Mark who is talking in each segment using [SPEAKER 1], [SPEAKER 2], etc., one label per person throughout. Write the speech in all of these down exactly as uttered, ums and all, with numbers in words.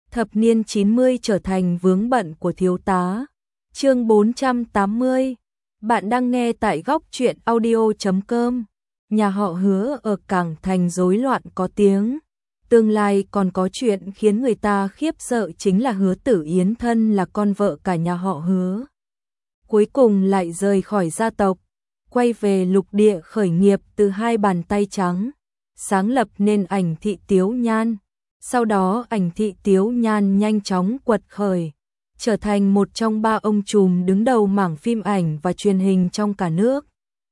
[SPEAKER 1] Thập niên chín mươi trở thành vướng bận của thiếu tá. Chương bốn trăm tám mươi. Bạn đang nghe tại góc truyện audio chấm com. Nhà họ Hứa ở Cảng Thành rối loạn có tiếng. Tương lai còn có chuyện khiến người ta khiếp sợ chính là Hứa Tử Yến thân là con vợ cả nhà họ Hứa. Cuối cùng lại rời khỏi gia tộc, quay về lục địa khởi nghiệp từ hai bàn tay trắng, sáng lập nên Ảnh Thị Tiếu Nhan. Sau đó Ảnh Thị Tiếu Nhan nhanh chóng quật khởi, trở thành một trong ba ông trùm đứng đầu mảng phim ảnh và truyền hình trong cả nước.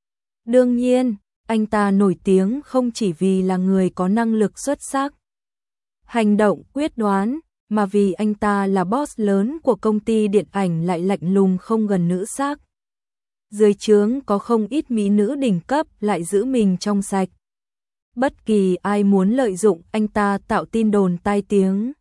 [SPEAKER 1] Đương nhiên, anh ta nổi tiếng không chỉ vì là người có năng lực xuất sắc, hành động quyết đoán, mà vì anh ta là boss lớn của công ty điện ảnh lại lạnh lùng không gần nữ sắc. Dưới trướng có không ít mỹ nữ đỉnh cấp lại giữ mình trong sạch. Bất kỳ ai muốn lợi dụng anh ta tạo tin đồn tai tiếng,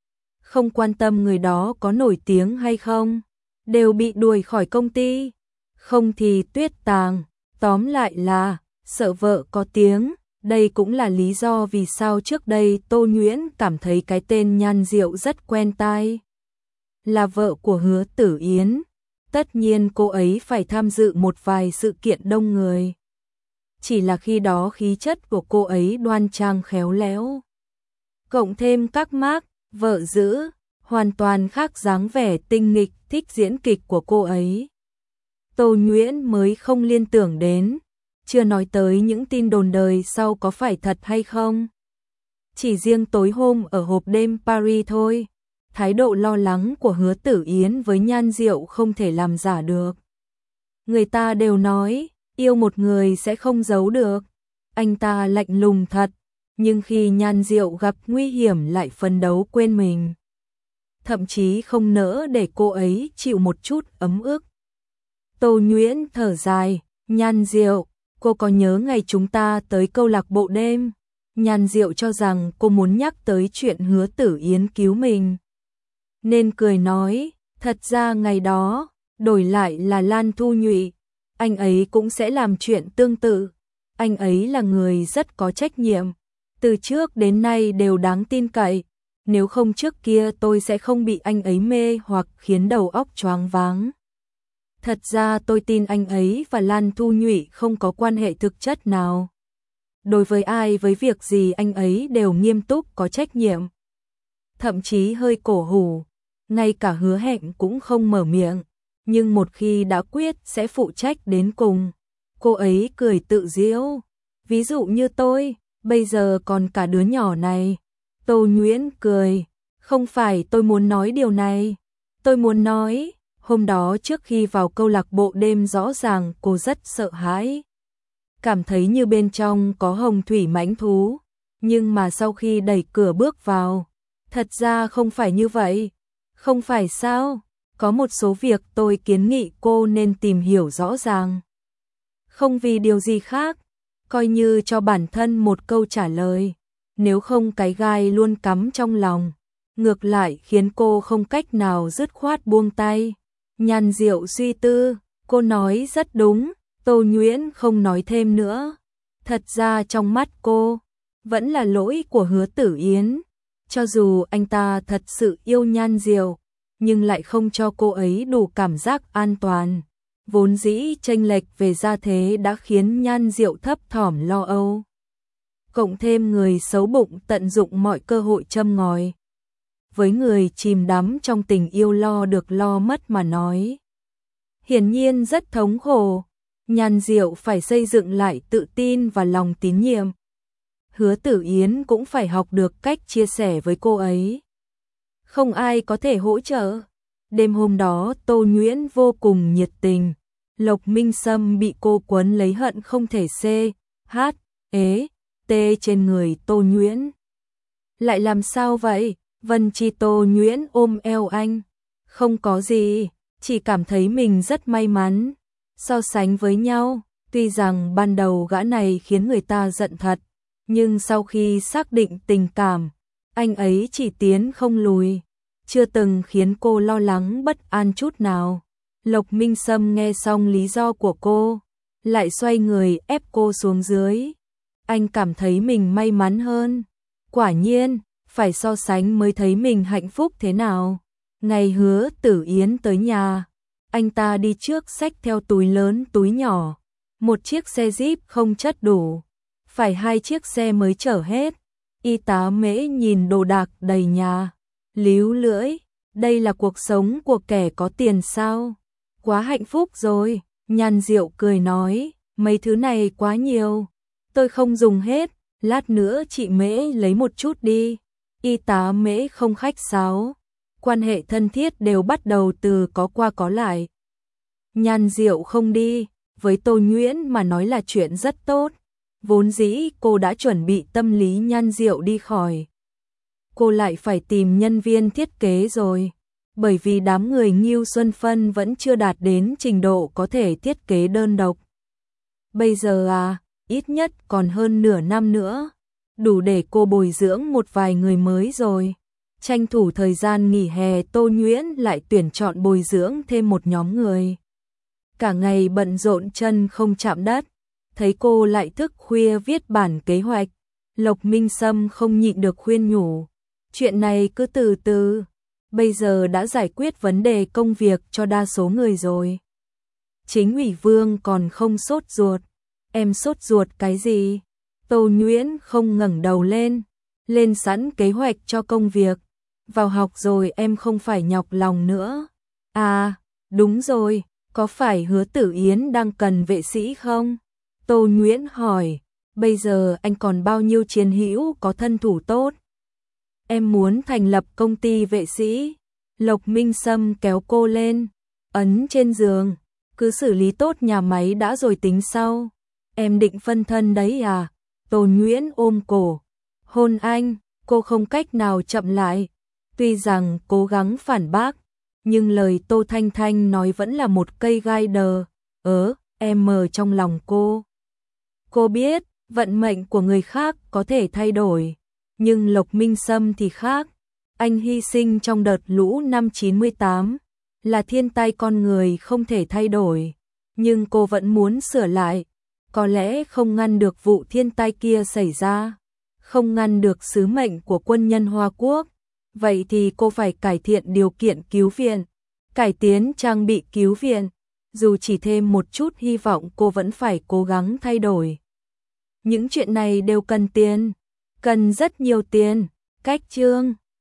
[SPEAKER 1] không quan tâm người đó có nổi tiếng hay không, đều bị đuổi khỏi công ty, không thì tuyết tàng. Tóm lại là sợ vợ có tiếng. Đây cũng là lý do vì sao trước đây Tô Nhuyễn cảm thấy cái tên Nhan Diệu rất quen tai. Là vợ của Hứa Tử Yến, tất nhiên cô ấy phải tham dự một vài sự kiện đông người. Chỉ là khi đó khí chất của cô ấy đoan trang khéo léo, cộng thêm các mác vợ dữ, hoàn toàn khác dáng vẻ tinh nghịch thích diễn kịch của cô ấy. Tô Nhuyễn mới không liên tưởng đến, chưa nói tới những tin đồn đời sau có phải thật hay không. Chỉ riêng tối hôm ở hộp đêm Paris thôi, thái độ lo lắng của Hứa Tử Yến với Nhan Diệu không thể làm giả được. Người ta đều nói, yêu một người sẽ không giấu được. Anh ta lạnh lùng thật, nhưng khi Nhan Diệu gặp nguy hiểm lại phấn đấu quên mình. Thậm chí không nỡ để cô ấy chịu một chút ấm ức. Tô Nhuyễn thở dài, Nhan Diệu, cô có nhớ ngày chúng ta tới câu lạc bộ đêm? Nhan Diệu cho rằng cô muốn nhắc tới chuyện Hứa Tử Yến cứu mình, nên cười nói, thật ra ngày đó, đổi lại là Lan Thu Nhụy, anh ấy cũng sẽ làm chuyện tương tự. Anh ấy là người rất có trách nhiệm, từ trước đến nay đều đáng tin cậy. Nếu không trước kia tôi sẽ không bị anh ấy mê hoặc khiến đầu óc choáng váng. Thật ra tôi tin anh ấy và Lan Thu Nhụy không có quan hệ thực chất nào. Đối với ai với việc gì anh ấy đều nghiêm túc có trách nhiệm. Thậm chí hơi cổ hủ, ngay cả hứa hẹn cũng không mở miệng. Nhưng một khi đã quyết sẽ phụ trách đến cùng. Cô ấy cười tự giễu. Ví dụ như tôi, bây giờ còn cả đứa nhỏ này. Tô Nhuyễn cười. Không phải tôi muốn nói điều này. Tôi muốn nói, hôm đó trước khi vào câu lạc bộ đêm rõ ràng cô rất sợ hãi. Cảm thấy như bên trong có hồng thủy mãnh thú. Nhưng mà sau khi đẩy cửa bước vào, thật ra không phải như vậy. Không phải sao? Có một số việc tôi kiến nghị cô nên tìm hiểu rõ ràng. Không vì điều gì khác, coi như cho bản thân một câu trả lời. Nếu không cái gai luôn cắm trong lòng, ngược lại khiến cô không cách nào dứt khoát buông tay. Nhan Diệu suy tư, cô nói rất đúng. Tô Nhuyễn không nói thêm nữa. Thật ra trong mắt cô, vẫn là lỗi của Hứa Tử Yến. Cho dù anh ta thật sự yêu Nhan Diệu, nhưng lại không cho cô ấy đủ cảm giác an toàn. Vốn dĩ chênh lệch về gia thế đã khiến Nhan Diệu thấp thỏm lo âu. Cộng thêm người xấu bụng tận dụng mọi cơ hội châm ngòi. Với người chìm đắm trong tình yêu lo được lo mất mà nói, hiển nhiên rất thống khổ. Nhan Diệu phải xây dựng lại tự tin và lòng tín nhiệm. Hứa Tử Yến cũng phải học được cách chia sẻ với cô ấy. Không ai có thể hỗ trợ. Đêm hôm đó Tô Nhuyễn vô cùng nhiệt tình. Lộc Minh Sâm bị cô quấn lấy hận không thể xê, hát, ế, tê trên người Tô Nhuyễn. Lại làm sao vậy? Vân Chi Tô Nhuyễn ôm eo anh. Không có gì, chỉ cảm thấy mình rất may mắn. So sánh với nhau, tuy rằng ban đầu gã này khiến người ta giận thật, nhưng sau khi xác định tình cảm, anh ấy chỉ tiến không lùi, chưa từng khiến cô lo lắng bất an chút nào. Lộc Minh Sâm nghe xong lý do của cô, lại xoay người ép cô xuống dưới. Anh cảm thấy mình may mắn hơn. Quả nhiên, phải so sánh mới thấy mình hạnh phúc thế nào. Ngày Hứa Tử Yến tới nhà, anh ta đi trước xách theo túi lớn túi nhỏ, một chiếc xe Jeep không chất đủ, phải hai chiếc xe mới chở hết. Y tá Mễ nhìn đồ đạc đầy nhà, líu lưỡi, đây là cuộc sống của kẻ có tiền sao? Quá hạnh phúc rồi. Nhan Diệu cười nói, mấy thứ này quá nhiều, tôi không dùng hết, lát nữa chị Mễ lấy một chút đi. Y tá Mễ không khách sáo, quan hệ thân thiết đều bắt đầu từ có qua có lại. Nhan Diệu không đi, với Tô Nhuyễn mà nói là chuyện rất tốt. Vốn dĩ cô đã chuẩn bị tâm lý Nhan Diệu đi khỏi. Cô lại phải tìm nhân viên thiết kế rồi, bởi vì đám người Ngưu Xuân Phân vẫn chưa đạt đến trình độ có thể thiết kế đơn độc. Bây giờ à, ít nhất còn hơn nửa năm nữa, đủ để cô bồi dưỡng một vài người mới rồi. Tranh thủ thời gian nghỉ hè, Tô Nhuyễn lại tuyển chọn bồi dưỡng thêm một nhóm người. Cả ngày bận rộn chân không chạm đất, thấy cô lại thức khuya viết bản kế hoạch, Lộc Minh Sâm không nhịn được khuyên nhủ, chuyện này cứ từ từ, bây giờ đã giải quyết vấn đề công việc cho đa số người rồi. Chính ủy Vương còn không sốt ruột, em sốt ruột cái gì? Tô Nhuyễn không ngẩng đầu lên, lên sẵn kế hoạch cho công việc, vào học rồi em không phải nhọc lòng nữa. À, đúng rồi, có phải Hứa Tử Yến đang cần vệ sĩ không? Tô Nhuyễn hỏi, bây giờ anh còn bao nhiêu chiến hữu có thân thủ tốt? Em muốn thành lập công ty vệ sĩ. Lộc Minh Sâm kéo cô lên, ấn trên giường, cứ xử lý tốt nhà máy đã rồi tính sau. Em định phân thân đấy à? Tô Nhuyễn ôm cổ, hôn anh, cô không cách nào chậm lại. Tuy rằng cố gắng phản bác, nhưng lời Tô Thanh Thanh nói vẫn là một cây gai đờ, ớ, em mờ trong lòng cô. Cô biết, vận mệnh của người khác có thể thay đổi, nhưng Lộc Minh Sâm thì khác. Anh hy sinh trong đợt lũ năm chín mươi tám, là thiên tai con người không thể thay đổi, nhưng cô vẫn muốn sửa lại. Có lẽ không ngăn được vụ thiên tai kia xảy ra, không ngăn được sứ mệnh của quân nhân Hoa Quốc, vậy thì cô phải cải thiện điều kiện cứu viện, cải tiến trang bị cứu viện, dù chỉ thêm một chút hy vọng cô vẫn phải cố gắng thay đổi. Những chuyện này đều cần tiền, cần rất nhiều tiền. Cách chương